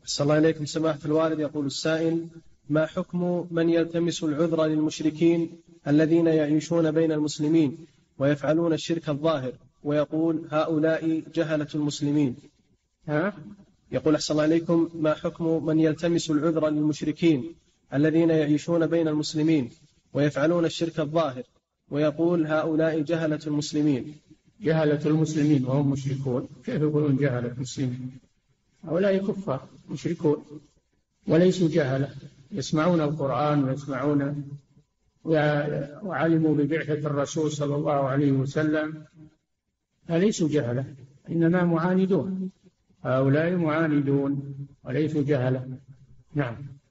أحسن الله إليكم سماحة الوالد. يقول السائل: ما حكم من يلتمس العذر للمشركين الذين يعيشون بين المسلمين ويفعلون الشرك الظاهر ويقول هؤلاء جهلة المسلمين؟ يقول أحسن الله إليكم: ما حكم من يلتمس العذر للمشركين الذين يعيشون بين المسلمين ويفعلون الشرك الظاهر ويقول هؤلاء جهلة المسلمين؟ جهلة المسلمين وهم مشركون؟ كيف يقولون جهلة المسلمين؟ هؤلاء كفار مشركون وليسوا جهلة، يسمعون القرآن ويسمعون وعلموا ببعثة الرسول صلى الله عليه وسلم، فليسوا جهلة، إنما معاندون. هؤلاء معاندون وليسوا جهلة. نعم.